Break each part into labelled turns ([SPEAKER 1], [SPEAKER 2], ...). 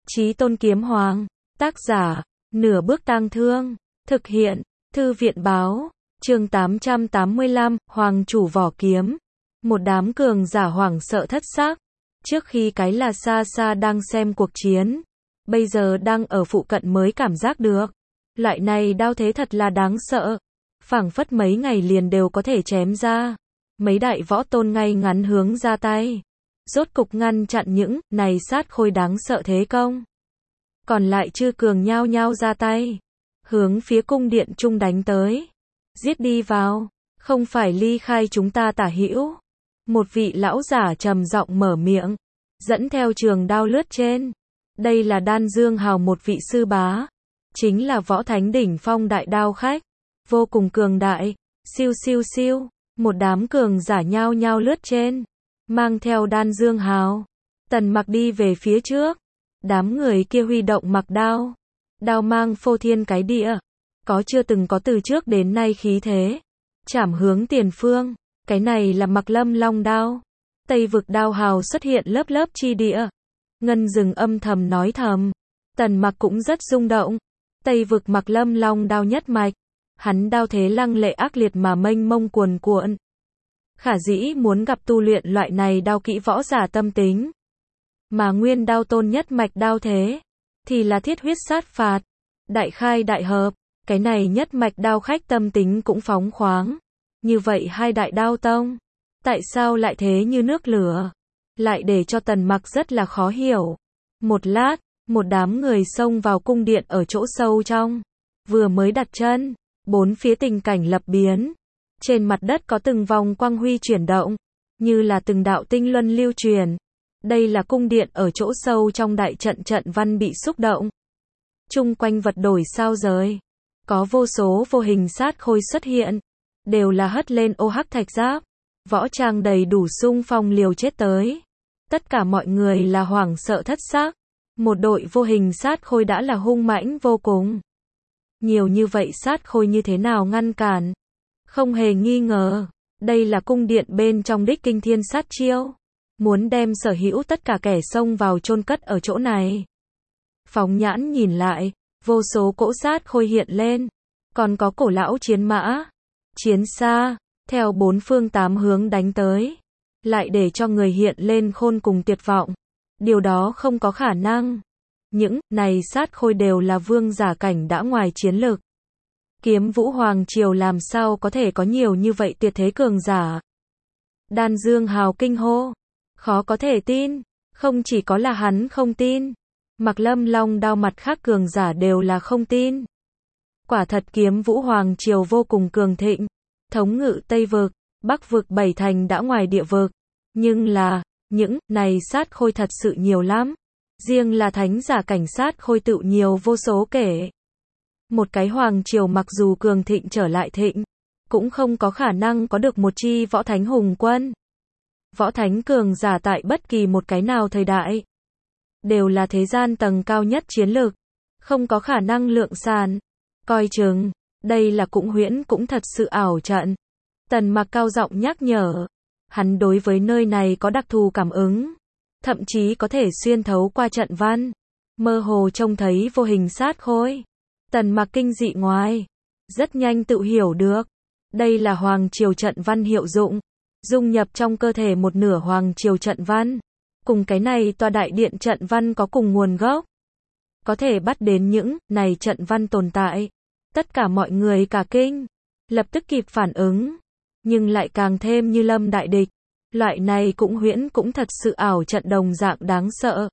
[SPEAKER 1] Chí Tôn Kiếm Hoàng, tác giả, Nửa Bước Tang Thương, thực hiện, Thư viện báo, chương 885, Hoàng chủ vỏ kiếm. Một đám cường giả hoảng sợ thất xác. Trước khi cái là xa xa đang xem cuộc chiến, bây giờ đang ở phụ cận mới cảm giác được. Loại này đao thế thật là đáng sợ. Phảng phất mấy ngày liền đều có thể chém ra. Mấy đại võ tôn ngay ngắn hướng ra tay. Rốt cục ngăn chặn những này sát khôi đáng sợ thế công. Còn lại chư cường nhao nhao ra tay. Hướng phía cung điện trung đánh tới. Giết đi vào. Không phải ly khai chúng ta tả hữu. Một vị lão giả trầm giọng mở miệng. Dẫn theo trường đao lướt trên. Đây là Đan Dương Hào, một vị sư bá. Chính là võ thánh đỉnh phong đại đao khách. Vô cùng cường đại. Siêu siêu siêu. Một đám cường giả nhao nhao lướt trên. Mang theo Đan Dương Hào. Tần Mặc đi về phía trước. Đám người kia huy động mặc đao. Đao mang phô thiên cái địa. Có chưa từng có từ trước đến nay khí thế. Chảm hướng tiền phương. Cái này là Mặc Lâm Long đao. Tây vực đao hào xuất hiện lớp lớp chi địa. Ngân Dừng âm thầm nói thầm. Tần Mặc cũng rất rung động. Tây vực Mặc Lâm Long đao nhất mạch. Hắn đao thế lăng lệ ác liệt mà mênh mông cuồn cuộn. Khả dĩ muốn gặp tu luyện loại này đao kỹ võ giả tâm tính. Mà nguyên đao tôn nhất mạch đao thế. Thì là thiết huyết sát phạt. Đại khai đại hợp. Cái này nhất mạch đao khách tâm tính cũng phóng khoáng. Như vậy hai đại đao tông. Tại sao lại thế như nước lửa? Lại để cho Tần Mặc rất là khó hiểu. Một lát, một đám người xông vào cung điện ở chỗ sâu trong. Vừa mới đặt chân, bốn phía tình cảnh lập biến. Trên mặt đất có từng vòng quang huy chuyển động. Như là từng đạo tinh luân lưu truyền. Đây là cung điện ở chỗ sâu trong đại trận, trận văn bị xúc động. Chung quanh vật đổi sao rời. Có vô số vô hình sát khôi xuất hiện. Đều là hất lên ô hắc thạch giáp. Võ trang đầy đủ xung phong liều chết tới. Tất cả mọi người là hoảng sợ thất xác. Một đội vô hình sát khôi đã là hung mãnh vô cùng. Nhiều như vậy sát khôi như thế nào ngăn cản? Không hề nghi ngờ. Đây là cung điện bên trong đích kinh thiên sát chiêu. Muốn đem sở hữu tất cả kẻ xông vào chôn cất ở chỗ này. Phóng nhãn nhìn lại. Vô số cỗ sát khôi hiện lên. Còn có cổ lão chiến mã. Chiến xa. Theo bốn phương tám hướng đánh tới. Lại để cho người hiện lên khôn cùng tuyệt vọng. Điều đó không có khả năng. Những này sát khôi đều là vương giả cảnh đã ngoài chiến lực. Kiếm Vũ Hoàng Triều làm sao có thể có nhiều như vậy tuyệt thế cường giả. Đan Dương Hào kinh hô. Khó có thể tin. Không chỉ có là hắn không tin. Mặc Lâm Long đao mặt khác cường giả đều là không tin. Quả thật Kiếm Vũ Hoàng Triều vô cùng cường thịnh. Thống ngự Tây vực, Bắc vực 7 thành đã ngoài địa vực. Nhưng là, những này sát khôi thật sự nhiều lắm. Riêng là thánh giả cảnh sát khôi tự nhiều vô số kể. Một cái hoàng triều mặc dù cường thịnh trở lại thịnh, cũng không có khả năng có được một chi võ thánh hùng quân. Võ thánh cường giả tại bất kỳ một cái nào thời đại, đều là thế gian tầng cao nhất chiến lược, không có khả năng lượng sàn. Coi chừng, đây là cũng huyễn cũng thật sự ảo trận. Tần Mặc cao giọng nhắc nhở. Hắn đối với nơi này có đặc thù cảm ứng. Thậm chí có thể xuyên thấu qua trận văn. Mơ hồ trông thấy vô hình sát khôi. Tần Mặc kinh dị ngoài. Rất nhanh tự hiểu được. Đây là Hoàng Triều trận văn hiệu dụng. Dung nhập trong cơ thể một nửa Hoàng Triều trận văn. Cùng cái này tòa đại điện trận văn có cùng nguồn gốc. Có thể bắt đến những này trận văn tồn tại. Tất cả mọi người cả kinh. Lập tức kịp phản ứng. Nhưng lại càng thêm như lâm đại địch. Loại này cũng huyễn cũng thật sự ảo trận đồng dạng đáng sợ.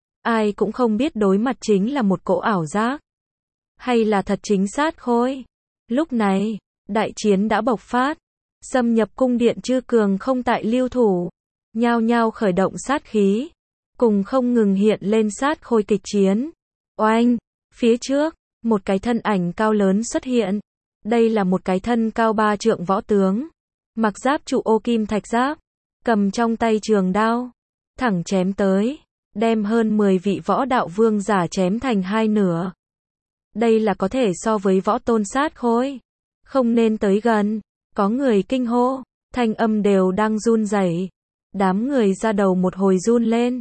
[SPEAKER 1] Ai cũng không biết đối mặt chính là một cỗ ảo giác. Hay là thật chính sát khôi. Lúc này, đại chiến đã bộc phát. Xâm nhập cung điện chư cường không tại lưu thủ. Nhao nhao khởi động sát khí. Cùng không ngừng hiện lên sát khôi kịch chiến. Oanh, phía trước, một cái thân ảnh cao lớn xuất hiện. Đây là một cái thân cao 3 trượng võ tướng. Mặc giáp trụ ô kim thạch giáp. Cầm trong tay trường đao. Thẳng chém tới. Đem hơn 10 vị võ đạo vương giả chém thành hai nửa. Đây là có thể so với võ tôn sát khôi. Không nên tới gần. Có người kinh hô. Thanh âm đều đang run rẩy. Đám người ra đầu một hồi run lên.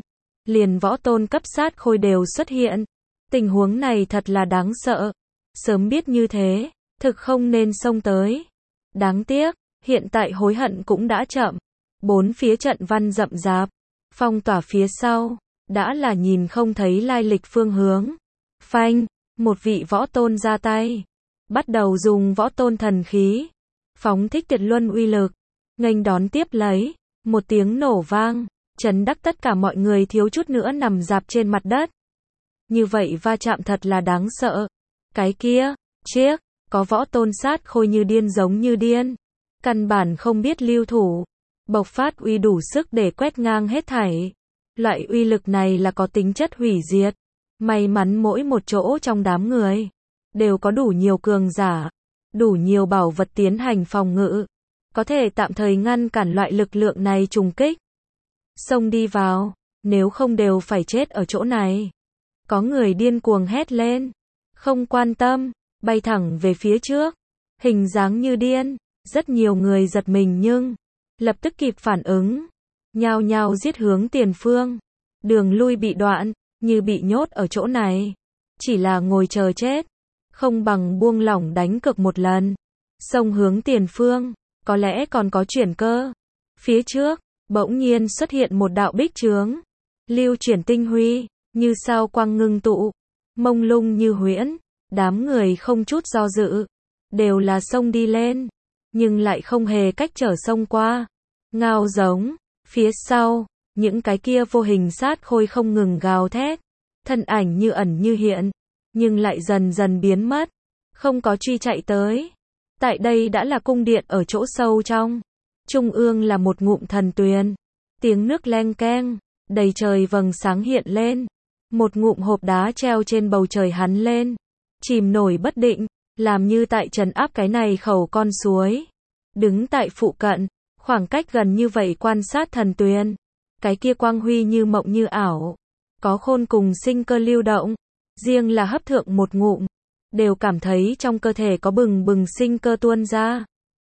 [SPEAKER 1] liền võ tôn cấp sát khôi đều xuất hiện. Tình huống này thật là đáng sợ. Sớm biết như thế, thực không nên xông tới. Đáng tiếc, hiện tại hối hận cũng đã chậm. Bốn phía trận văn rậm rạp, phong tỏa phía sau, đã là nhìn không thấy lai lịch phương hướng. Phanh, một vị võ tôn ra tay, bắt đầu dùng võ tôn thần khí, phóng thích tuyệt luân uy lực, nghênh đón tiếp lấy, một tiếng nổ vang, chấn đắc tất cả mọi người thiếu chút nữa nằm rạp trên mặt đất. Như vậy va chạm thật là đáng sợ. Cái kia, chiếc, có võ tôn sát khôi như điên giống như điên. Căn bản không biết lưu thủ. Bộc phát uy đủ sức để quét ngang hết thảy. Loại uy lực này là có tính chất hủy diệt. May mắn mỗi một chỗ trong đám người đều có đủ nhiều cường giả, đủ nhiều bảo vật tiến hành phòng ngự, có thể tạm thời ngăn cản loại lực lượng này trùng kích. Xông đi vào, nếu không đều phải chết ở chỗ này. Có người điên cuồng hét lên, không quan tâm, bay thẳng về phía trước, hình dáng như điên. Rất nhiều người giật mình nhưng lập tức kịp phản ứng, nhao nhao giết hướng tiền phương. Đường lui bị đoạn, như bị nhốt ở chỗ này, chỉ là ngồi chờ chết, không bằng buông lỏng đánh cược một lần. Xông hướng tiền phương, có lẽ còn có chuyển cơ. Phía trước, bỗng nhiên xuất hiện một đạo bích chướng, lưu chuyển tinh huy, như sao quang ngưng tụ, mông lung như huyễn. Đám người không chút do dự, đều là xông đi lên, nhưng lại không hề cách trở xông qua. Ngao giống, phía sau, những cái kia vô hình sát khôi không ngừng gào thét, thân ảnh như ẩn như hiện, nhưng lại dần dần biến mất, không có truy chạy tới. Tại đây đã là cung điện ở chỗ sâu trong, trung ương là một ngụm thần tuyền, tiếng nước leng keng, đầy trời vầng sáng hiện lên, một ngụm hộp đá treo trên bầu trời hắn lên, chìm nổi bất định, làm như tại trấn áp cái này khẩu con suối. Đứng tại phụ cận, khoảng cách gần như vậy quan sát thần tuyền, cái kia quang huy như mộng như ảo, có khôn cùng sinh cơ lưu động, riêng là hấp thượng một ngụm, đều cảm thấy trong cơ thể có bừng bừng sinh cơ tuôn ra.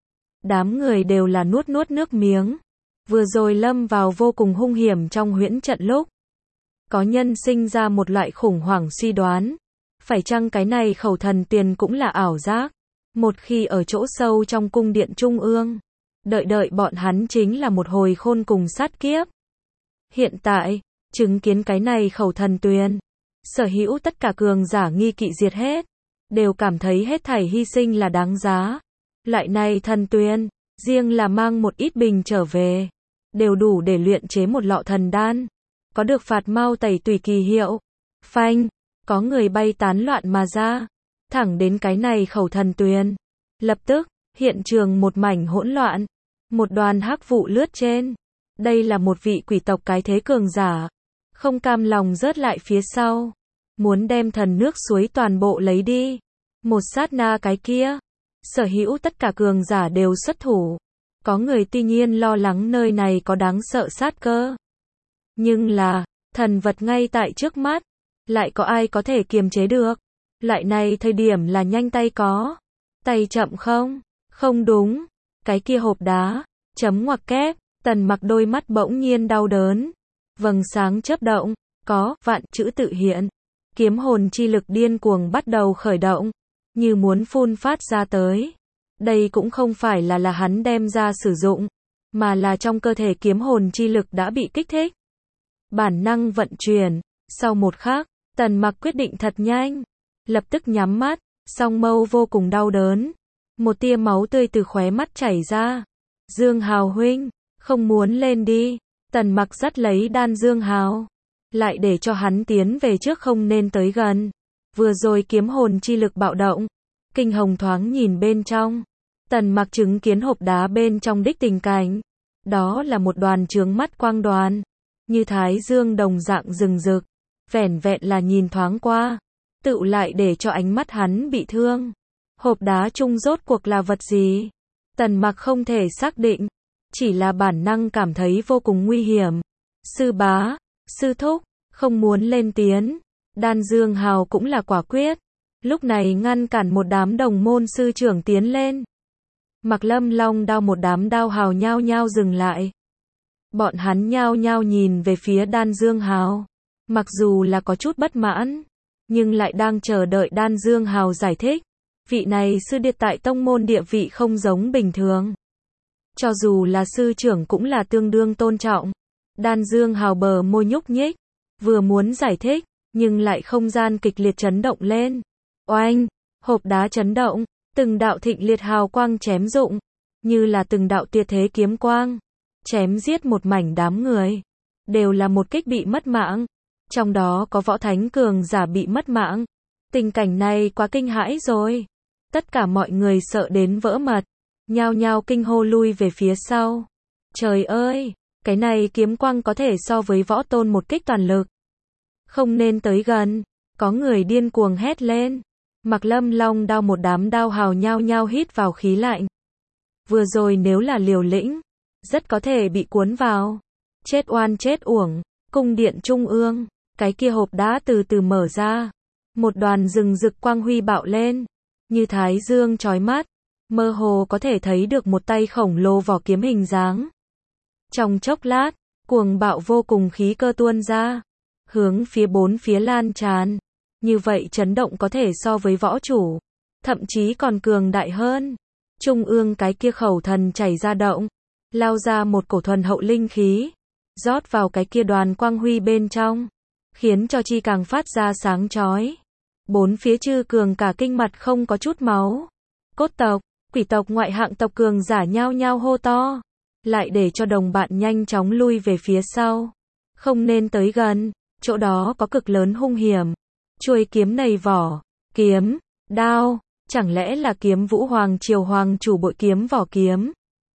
[SPEAKER 1] Đám người đều là nuốt nuốt nước miếng, vừa rồi lâm vào vô cùng hung hiểm trong huyễn trận lúc. Có nhân sinh ra một loại khủng hoảng suy đoán, phải chăng cái này khẩu thần tuyền cũng là ảo giác, một khi ở chỗ sâu trong cung điện trung ương, đợi bọn hắn chính là một hồi khôn cùng sát kiếp. Hiện tại, chứng kiến cái này khẩu thần tuyền, sở hữu tất cả cường giả nghi kỵ diệt hết, đều cảm thấy hết thảy hy sinh là đáng giá. Loại này thần tuyền, riêng là mang một ít bình trở về, đều đủ để luyện chế một lọ thần đan, có được phạt mau tẩy tùy kỳ hiệu. Phanh, có người bay tán loạn mà ra, thẳng đến cái này khẩu thần tuyền. Lập tức, hiện trường một mảnh hỗn loạn, một đoàn hắc vụ lướt trên. Đây là một vị quỷ tộc cái thế cường giả, không cam lòng rớt lại phía sau, muốn đem thần nước suối toàn bộ lấy đi. Một sát na cái kia, sở hữu tất cả cường giả đều xuất thủ. Có người tuy nhiên lo lắng nơi này có đáng sợ sát cơ, nhưng là, thần vật ngay tại trước mắt, lại có ai có thể kiềm chế được. Loại này thời điểm là nhanh tay có, tay chậm không? Không đúng, cái kia hộp đá, chấm ngoặc kép. Tần Mặc đôi mắt bỗng nhiên đau đớn, vầng sáng chớp động, có vạn chữ tự hiện, kiếm hồn chi lực điên cuồng bắt đầu khởi động, như muốn phun phát ra tới. Đây cũng không phải là hắn đem ra sử dụng, mà là trong cơ thể kiếm hồn chi lực đã bị kích thích, bản năng vận chuyển. Sau một khắc, Tần Mặc quyết định thật nhanh, lập tức nhắm mắt, song mâu vô cùng đau đớn, một tia máu tươi từ khóe mắt chảy ra. Dương Hào huynh, không muốn lên đi. Tần Mặc dắt lấy đan Dương Hào, lại để cho hắn tiến về trước không nên tới gần. Vừa rồi kiếm hồn chi lực bạo động, kinh hồng thoáng nhìn bên trong. Tần Mặc chứng kiến hộp đá bên trong đích tình cảnh, đó là một đoàn chướng mắt quang đoàn, như thái dương đồng dạng rừng rực, vẻn vẹn là nhìn thoáng qua, tựu lại để cho ánh mắt hắn bị thương. Hộp đá chung rốt cuộc là vật gì? Tần Mặc không thể xác định, chỉ là bản năng cảm thấy vô cùng nguy hiểm. Sư bá, sư thúc, không muốn lên tiếng. Đan Dương Hào cũng là quả quyết, lúc này ngăn cản một đám đồng môn sư trưởng tiến lên. Mặc Lâm Long đao một đám đao hào nhao nhao dừng lại. Bọn hắn nhao nhao nhìn về phía Đan Dương Hào. Mặc dù là có chút bất mãn, nhưng lại đang chờ đợi Đan Dương Hào giải thích. Vị này sư điệt tại tông môn địa vị không giống bình thường. Cho dù là sư trưởng cũng là tương đương tôn trọng. Đan Dương Hào bờ môi nhúc nhích, vừa muốn giải thích, nhưng lại không gian kịch liệt chấn động lên. Oanh, hộp đá chấn động, từng đạo thịnh liệt hào quang chém rụng, như là từng đạo tuyệt thế kiếm quang, chém giết một mảnh đám người. Đều là một kích bị mất mạng. Trong đó có võ thánh cường giả bị mất mạng. Tình cảnh này quá kinh hãi rồi. Tất cả mọi người sợ đến vỡ mật, nhao nhao kinh hô lui về phía sau. Trời ơi, cái này kiếm quang có thể so với võ tôn một kích toàn lực. Không nên tới gần. Có người điên cuồng hét lên. Mặc Lâm Long đao một đám đao hào nhao nhao hít vào khí lạnh. Vừa rồi nếu là liều lĩnh, rất có thể bị cuốn vào. Chết oan chết uổng. Cung điện trung ương, cái kia hộp đá từ từ mở ra. Một đoàn rừng rực quang huy bạo lên, như thái dương chói mắt, mơ hồ có thể thấy được một tay khổng lồ vỏ kiếm hình dáng. Trong chốc lát, cuồng bạo vô cùng khí cơ tuôn ra, hướng phía bốn phía lan tràn. Như vậy chấn động có thể so với võ chủ, thậm chí còn cường đại hơn. Trung ương cái kia khẩu thần chảy ra động, lao ra một cổ thuần hậu linh khí, rót vào cái kia đoàn quang huy bên trong, khiến cho chi càng phát ra sáng chói. Bốn phía chư cường cả kinh mặt không có chút máu. Cốt tộc, quỷ tộc ngoại hạng tộc cường giả nhao nhao hô to, lại để cho đồng bạn nhanh chóng lui về phía sau. Không nên tới gần, chỗ đó có cực lớn hung hiểm. Chuôi kiếm này vỏ, kiếm, đao, chẳng lẽ là Kiếm Vũ Hoàng Triều Hoàng chủ bội kiếm vỏ kiếm?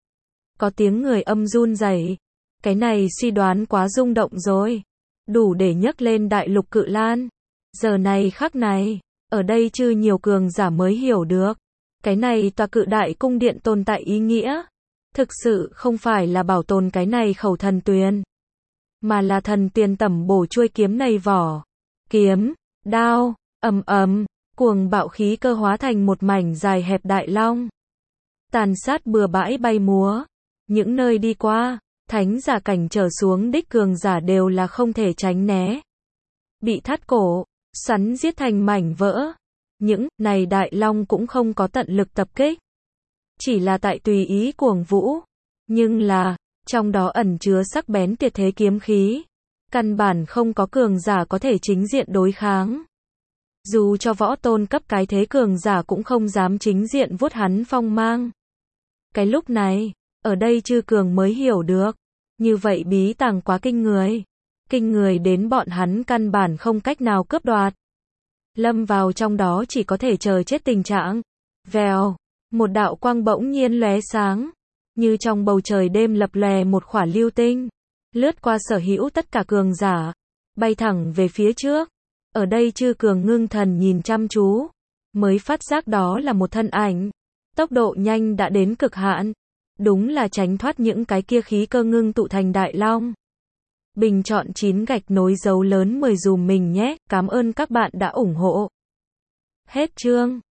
[SPEAKER 1] Có tiếng người âm run rẩy. Cái này suy đoán quá rung động rồi. Đủ để nhấc lên đại lục Cự Lan. Giờ này khắc này, ở đây chư nhiều cường giả mới hiểu được. Cái này tòa cự đại cung điện tồn tại ý nghĩa. Thực sự không phải là bảo tồn cái này khẩu thần tuyền, mà là thần tiền tẩm bổ chuôi kiếm này vỏ. Kiếm, đao, ầm ầm, cuồng bạo khí cơ hóa thành một mảnh dài hẹp đại long. Tàn sát bừa bãi bay múa. Những nơi đi qua, thánh giả cảnh trở xuống đích cường giả đều là không thể tránh né. Bị thắt cổ, xoắn giết thành mảnh vỡ. Những này đại long cũng không có tận lực tập kích, chỉ là tại tùy ý cuồng vũ. Nhưng là, trong đó ẩn chứa sắc bén tuyệt thế kiếm khí. Căn bản không có cường giả có thể chính diện đối kháng. Dù cho võ tôn cấp cái thế cường giả cũng không dám chính diện vuốt hắn phong mang. Cái lúc này, ở đây chư cường mới hiểu được. Như vậy bí tàng quá kinh người. Kinh người đến bọn hắn căn bản không cách nào cướp đoạt. Lâm vào trong đó chỉ có thể chờ chết tình trạng. Vèo, một đạo quang bỗng nhiên lóe sáng, như trong bầu trời đêm lập lòe một khỏa lưu tinh, lướt qua sở hữu tất cả cường giả, bay thẳng về phía trước. Ở đây chư cường ngưng thần nhìn chăm chú, mới phát giác đó là một thân ảnh. Tốc độ nhanh đã đến cực hạn, đúng là tránh thoát những cái kia khí cơ ngưng tụ thành đại long. Bình chọn 9 gạch nối dấu lớn 10 dùm mình nhé, cảm ơn các bạn đã ủng hộ. Hết chương.